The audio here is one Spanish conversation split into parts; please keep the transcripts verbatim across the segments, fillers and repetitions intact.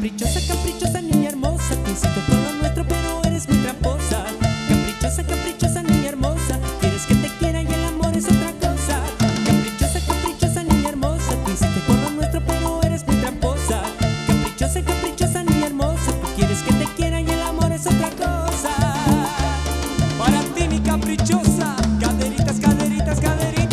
Caprichosa, caprichosa, niña hermosa, te incito con lo nuestro, pero eres muy tramposa. Caprichosa, caprichosa, niña hermosa, quieres que te quiera y el amor es otra cosa. Caprichosa, caprichosa, niña hermosa, te incito con lo nuestro, pero eres muy tramposa. Caprichosa, caprichosa, niña hermosa, tú quieres que te quiera y el amor es otra cosa. Para ti, mi caprichosa, caderitas, caderitas, caderitas.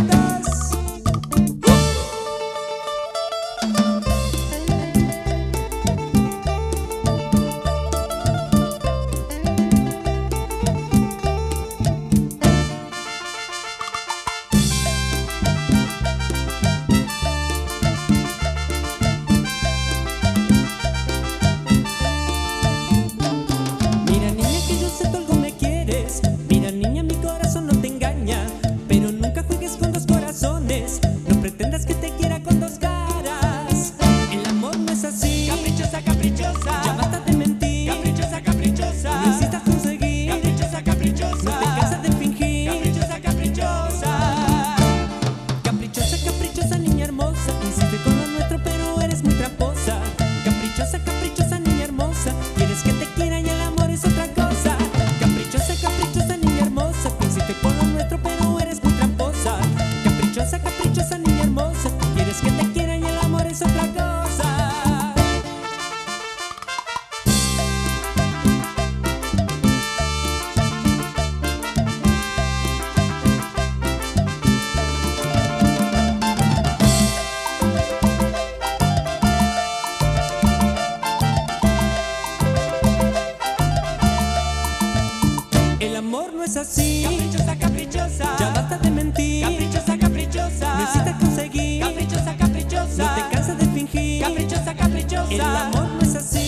Mira niña, mi corazón no te engaña, pero nunca juegues con dos corazones. No pretendas que te quiera con dos caras. El amor no es así. Caprichosa, caprichosa, Ya basta de mentir. caprichosa, caprichosa, Necesitas conseguir. caprichosa, caprichosa, No te cansas de fingir. caprichosa, caprichosa. Caprichosa, caprichosa, niña hermosa, insiste con lo nuestro, pero eres muy tramposa. Caprichosa, caprichosa, niña hermosa, quieres que te quiera y el amor es otra cosa. Caprichosa, caprichosa, niña hermosa, te insiste con lo nuestro, pero eres muy tramposa. Caprichosa, caprichosa, niña hermosa, quieres que te quiera y el amor es otra cosa. El amor no es así. Caprichosa, caprichosa, Ya basta de mentir. caprichosa, caprichosa, Necesitas conseguir. caprichosa, caprichosa, No te cansas de fingir. caprichosa, caprichosa. El amor no es así.